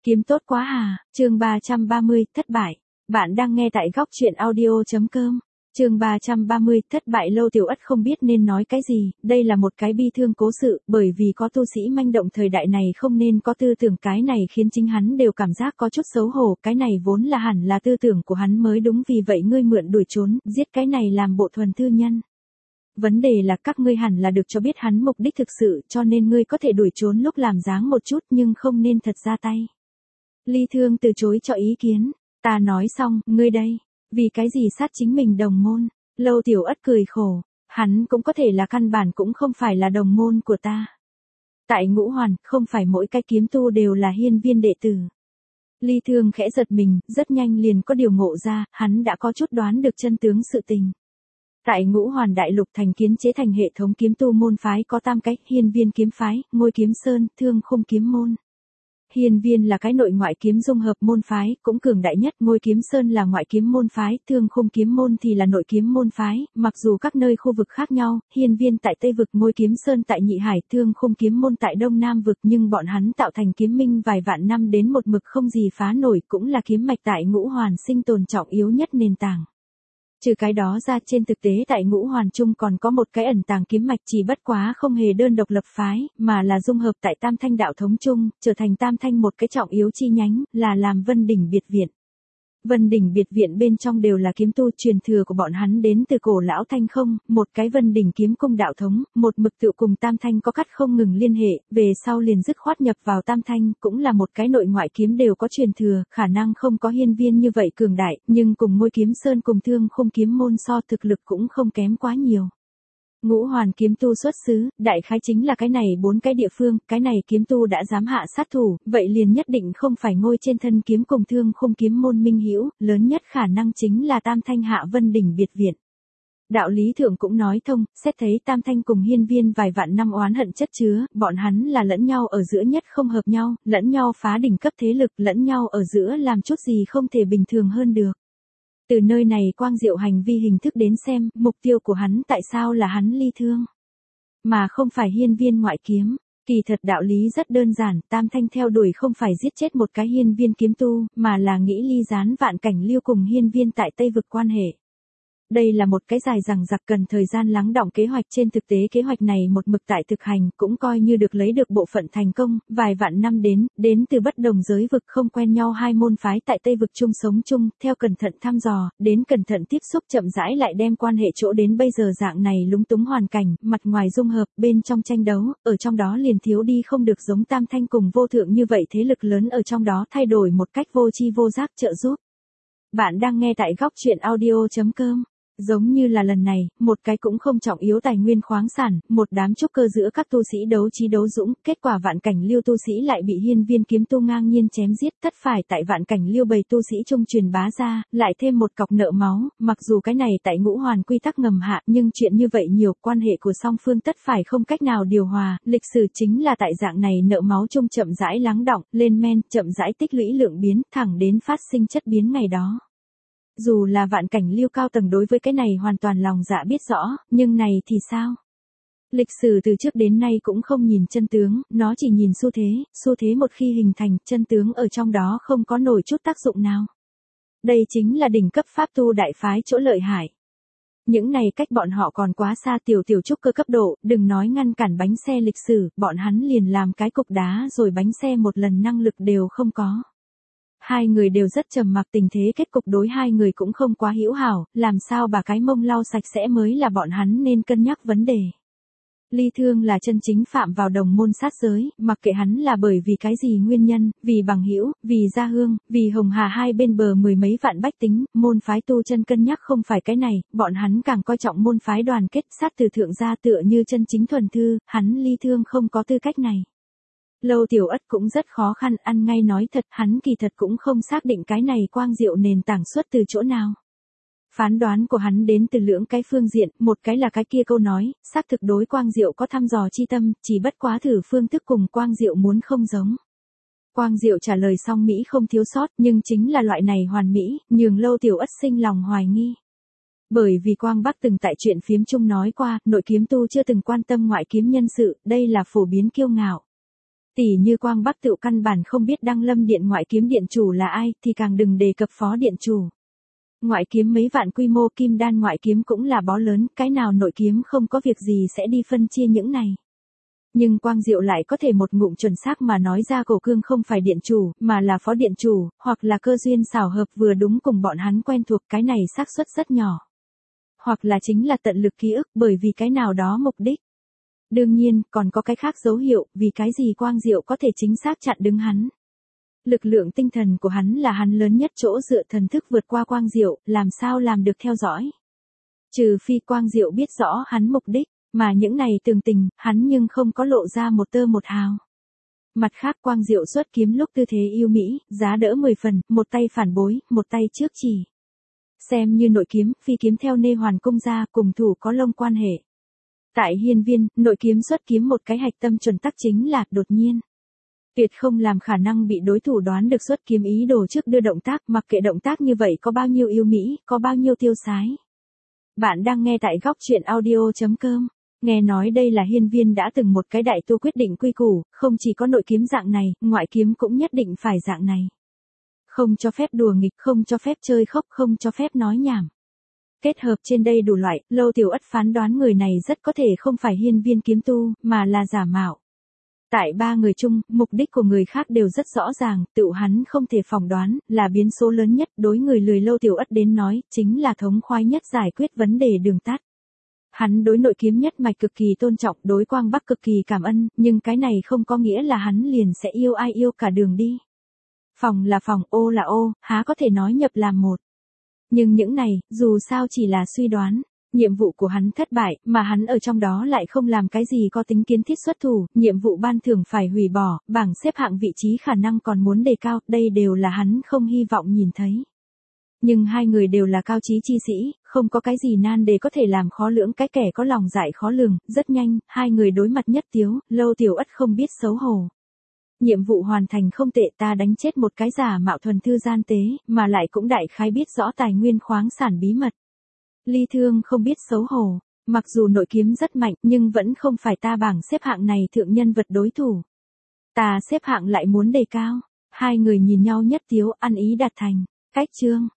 Kiếm tốt quá à, chương 330, thất bại. Bạn đang nghe tại góc truyện audio.com. Chương 330, thất bại. Lâu Tiểu Ất không biết nên nói cái gì, đây là một cái bi thương cố sự, bởi vì có tu sĩ manh động thời đại này không nên có tư tưởng, cái này khiến chính hắn đều cảm giác có chút xấu hổ, cái này vốn là hẳn là tư tưởng của hắn mới đúng, vì vậy ngươi mượn đuổi trốn, giết cái này làm bộ thuần thư nhân. Vấn đề là các ngươi hẳn là được cho biết hắn mục đích thực sự, cho nên ngươi có thể đuổi trốn lúc làm dáng một chút nhưng không nên thật ra tay. Ly Thương từ chối cho ý kiến. Ta nói xong, ngươi đây, vì cái gì sát chính mình đồng môn? Lâu Tiểu Ất cười khổ, hắn cũng có thể là căn bản cũng không phải là đồng môn của ta. Tại Ngũ Hoàn, không phải mỗi cái kiếm tu đều là hiên viên đệ tử. Ly Thương khẽ giật mình, rất nhanh liền có điều ngộ ra, hắn đã có chút đoán được chân tướng sự tình. Tại Ngũ Hoàn đại lục thành kiến chế thành hệ thống kiếm tu môn phái có tam cách: Hiên Viên kiếm phái, Ngôi Kiếm Sơn, Thương Khung kiếm môn. Hiên Viên là cái nội ngoại kiếm dung hợp môn phái, cũng cường đại nhất. Ngôi Kiếm Sơn là ngoại kiếm môn phái, Thương Khung kiếm môn thì là nội kiếm môn phái. Mặc dù các nơi khu vực khác nhau, Hiên Viên tại Tây vực, Ngôi Kiếm Sơn tại Nhị Hải, Thương Khung kiếm môn tại Đông Nam vực, nhưng bọn hắn tạo thành kiếm minh vài vạn năm đến một mực không gì phá nổi, cũng là kiếm mạch tại Ngũ Hoàn sinh tồn trọng yếu nhất nền tảng. Trừ cái đó ra, trên thực tế tại Ngũ Hoàn Trung còn có một cái ẩn tàng kiếm mạch, chỉ bất quá không hề đơn độc lập phái, mà là dung hợp tại Tam Thanh đạo thống chung, trở thành Tam Thanh một cái trọng yếu chi nhánh, là làm Vân Đỉnh Biệt Viện. Vân Đỉnh Biệt Viện bên trong đều là kiếm tu, truyền thừa của bọn hắn đến từ cổ lão Thanh Không, một cái Vân Đỉnh kiếm cung đạo thống, một mực tự cùng Tam Thanh có cắt không ngừng liên hệ, về sau liền dứt khoát nhập vào Tam Thanh, cũng là một cái nội ngoại kiếm đều có truyền thừa, khả năng không có Hiên Viên như vậy cường đại, nhưng cùng Ngôi Kiếm Sơn cùng Thương Khung kiếm môn so, thực lực cũng không kém quá nhiều. Ngũ Hoàn kiếm tu xuất xứ, đại khái chính là cái này bốn cái địa phương, cái này kiếm tu đã dám hạ sát thủ, vậy liền nhất định không phải Ngôi trên thân kiếm cùng Thương Khung kiếm môn minh hữu, lớn nhất khả năng chính là Tam Thanh hạ Vân Đỉnh Biệt Viện. Đạo lý thượng cũng nói thông, xét thấy Tam Thanh cùng Hiên Viên vài vạn năm oán hận chất chứa, bọn hắn là lẫn nhau ở giữa nhất không hợp nhau, lẫn nhau phá đỉnh cấp thế lực, lẫn nhau ở giữa làm chút gì không thể bình thường hơn được. Từ nơi này Quang Diệu hành vi hình thức đến xem, mục tiêu của hắn tại sao là hắn Ly Thương, mà không phải Hiên Viên ngoại kiếm. Kỳ thật đạo lý rất đơn giản, Tam Thanh theo đuổi không phải giết chết một cái Hiên Viên kiếm tu, mà là nghĩ ly gián Vạn Cảnh Lưu cùng Hiên Viên tại Tây vực quan hệ. Đây là một cái dài dằng dặc cần thời gian lắng đọng kế hoạch, trên thực tế kế hoạch này một mực tại thực hành, cũng coi như được lấy được bộ phận thành công, vài vạn năm đến từ bất đồng giới vực không quen nhau hai môn phái tại Tây vực chung sống chung, theo cẩn thận thăm dò, đến cẩn thận tiếp xúc, chậm rãi lại đem quan hệ chỗ đến bây giờ dạng này lúng túng hoàn cảnh, mặt ngoài dung hợp, bên trong tranh đấu, ở trong đó liền thiếu đi không được giống Tam Thanh cùng Vô Thượng như vậy thế lực lớn ở trong đó thay đổi một cách vô tri vô giác trợ giúp. Bạn đang nghe tại góc truyện audio.com. Giống như là lần này, một cái cũng không trọng yếu tài nguyên khoáng sản, một đám trúc cơ giữa các tu sĩ đấu trí đấu dũng, kết quả Vạn Cảnh Lưu tu sĩ lại bị Hiên Viên kiếm tu ngang nhiên chém giết, tất phải tại Vạn Cảnh Lưu bầy tu sĩ trung truyền bá ra, lại thêm một cọc nợ máu, mặc dù cái này tại Ngũ Hoàn quy tắc ngầm hạ, nhưng chuyện như vậy nhiều, quan hệ của song phương tất phải không cách nào điều hòa, lịch sử chính là tại dạng này nợ máu chung chậm rãi lắng đọng, lên men, chậm rãi tích lũy lượng biến, thẳng đến phát sinh chất biến ngày đó. Dù là Vạn Cảnh Lưu cao tầng đối với cái này hoàn toàn lòng dạ biết rõ, nhưng này thì sao? Lịch sử từ trước đến nay cũng không nhìn chân tướng, nó chỉ nhìn xu thế một khi hình thành, chân tướng ở trong đó không có nổi chút tác dụng nào. Đây chính là đỉnh cấp pháp tu đại phái chỗ lợi hại. Những này cách bọn họ còn quá xa, tiểu trúc cơ cấp độ, đừng nói ngăn cản bánh xe lịch sử, bọn hắn liền làm cái cục đá rồi bánh xe một lần năng lực đều không có. Hai người đều rất trầm mặc, tình thế kết cục đối hai người cũng không quá hữu hảo, làm sao bà cái mông lau sạch sẽ mới là bọn hắn nên cân nhắc vấn đề. Ly Thương là chân chính phạm vào đồng môn sát giới, mặc kệ hắn là bởi vì cái gì nguyên nhân, vì bằng hữu, vì gia hương, vì Hồng Hà hai bên bờ mười mấy vạn bách tính, môn phái tu chân cân nhắc không phải cái này, bọn hắn càng coi trọng môn phái đoàn kết, sát từ thượng gia tựa như chân chính thuần thư, hắn Ly Thương không có tư cách này. Lâu Tiểu Ất cũng rất khó khăn, ăn ngay nói thật, hắn kỳ thật cũng không xác định cái này Quang Diệu nền tảng xuất từ chỗ nào. Phán đoán của hắn đến từ lưỡng cái phương diện, một cái là cái kia câu nói, xác thực đối Quang Diệu có thăm dò chi tâm, chỉ bất quá thử phương thức cùng Quang Diệu muốn không giống. Quang Diệu trả lời xong Mỹ không thiếu sót, nhưng chính là loại này hoàn mỹ, nhường Lâu Tiểu Ất sinh lòng hoài nghi. Bởi vì Quang Bắc từng tại chuyện phiếm chung nói qua, nội kiếm tu chưa từng quan tâm ngoại kiếm nhân sự, đây là phổ biến kiêu ngạo. Tỷ như Quang Bắc Tựu căn bản không biết Đăng Lâm Điện ngoại kiếm điện chủ là ai, thì càng đừng đề cập phó điện chủ. Ngoại kiếm mấy vạn quy mô, kim đan ngoại kiếm cũng là bó lớn, cái nào nội kiếm không có việc gì sẽ đi phân chia những này. Nhưng Quang Diệu lại có thể một ngụm chuẩn xác mà nói ra Cổ Cương không phải điện chủ, mà là phó điện chủ, hoặc là cơ duyên xảo hợp vừa đúng cùng bọn hắn quen thuộc, cái này xác suất rất nhỏ. Hoặc là chính là tận lực ký ức bởi vì cái nào đó mục đích. Đương nhiên, còn có cái khác dấu hiệu, vì cái gì Quang Diệu có thể chính xác chặn đứng hắn. Lực lượng tinh thần của hắn là hắn lớn nhất chỗ dựa, thần thức vượt qua Quang Diệu, làm sao làm được theo dõi. Trừ phi Quang Diệu biết rõ hắn mục đích, mà những này tường tình, hắn nhưng không có lộ ra một tơ một hào. Mặt khác Quang Diệu xuất kiếm lúc tư thế yêu mỹ, giá đỡ 10 phần, một tay phản bối, một tay trước chỉ. Xem như nội kiếm, phi kiếm theo nê hoàn cung ra, cùng thủ có lông quan hệ. Tại hiên viên, nội kiếm xuất kiếm một cái hạch tâm chuẩn tắc chính là đột nhiên. Tuyệt không làm khả năng bị đối thủ đoán được xuất kiếm ý đồ trước đưa động tác, mặc kệ động tác như vậy có bao nhiêu yêu mỹ, có bao nhiêu tiêu sái. Bạn đang nghe tại góc truyện audio.com. Nghe nói đây là hiên viên đã từng một cái đại tu quyết định quy củ, không chỉ có nội kiếm dạng này, ngoại kiếm cũng nhất định phải dạng này. Không cho phép đùa nghịch, không cho phép chơi khóc, không cho phép nói nhảm. Kết hợp trên đây đủ loại, Lâu Tiểu Ất phán đoán người này rất có thể không phải hiên viên kiếm tu, mà là giả mạo. Tại ba người chung, mục đích của người khác đều rất rõ ràng, tự hắn không thể phỏng đoán, là biến số lớn nhất đối người lười Lâu Tiểu Ất đến nói, chính là thống khoái nhất giải quyết vấn đề đường tắt. Hắn đối nội kiếm nhất mạch cực kỳ tôn trọng, đối Quang Bắc cực kỳ cảm ơn, nhưng cái này không có nghĩa là hắn liền sẽ yêu ai yêu cả đường đi. Phòng là phòng, ô là ô, há có thể nói nhập làm một. Nhưng những này, dù sao chỉ là suy đoán, nhiệm vụ của hắn thất bại, mà hắn ở trong đó lại không làm cái gì có tính kiến thiết xuất thủ, nhiệm vụ ban thưởng phải hủy bỏ, bảng xếp hạng vị trí khả năng còn muốn đề cao, đây đều là hắn không hy vọng nhìn thấy. Nhưng hai người đều là cao trí chi sĩ, không có cái gì nan đề có thể làm khó lưỡng cái kẻ có lòng dạ khó lường, rất nhanh, hai người đối mặt nhất tiếu, Lâu Tiểu Ất không biết xấu hổ. Nhiệm vụ hoàn thành không tệ, ta đánh chết một cái giả mạo thuần thư gian tế, mà lại cũng đại khái biết rõ tài nguyên khoáng sản bí mật. Ly Thương không biết xấu hổ, mặc dù nội kiếm rất mạnh nhưng vẫn không phải ta bảng xếp hạng này thượng nhân vật đối thủ. Ta xếp hạng lại muốn đề cao. Hai người nhìn nhau nhất tiếu, ăn ý đạt thành. Cách chương.